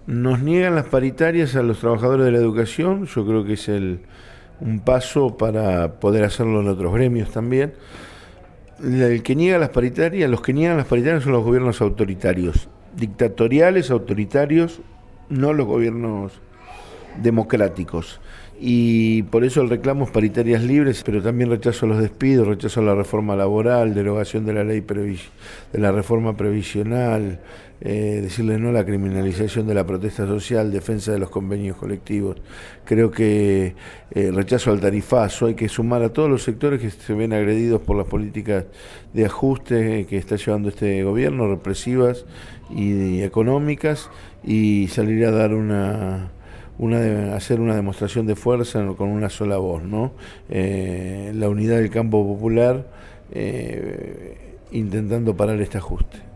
Nos niegan las paritarias a los trabajadores de la educación, yo creo que es un paso para poder hacerlo en otros gremios también. El que niega las paritarias, los que niegan las paritarias son los gobiernos autoritarios, dictatoriales, autoritarios, no los gobiernos democráticos. Y por eso el reclamo es paritarias libres, pero también rechazo a los despidos, rechazo a la reforma laboral, derogación de la ley de la reforma previsional, decirle no a la criminalización de la protesta social, defensa de los convenios colectivos. Creo que rechazo al tarifazo, hay que sumar a todos los sectores que se ven agredidos por las políticas de ajuste que está llevando este gobierno, represivas y económicas, y salir a dar hacer una demostración de fuerza con una sola voz, ¿no? La unidad del campo popular intentando parar este ajuste.